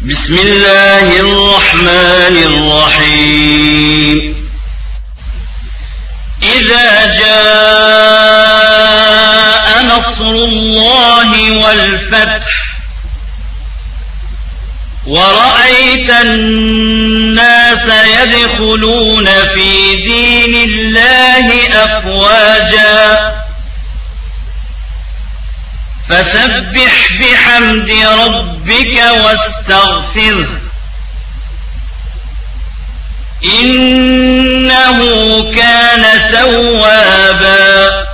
بسم الله الرحمن الرحيم إذا جاء نصر الله والفتح ورأيت الناس يدخلون في دين الله أفواجا فسبح بحمد ربك واستغفره إنه كان توابا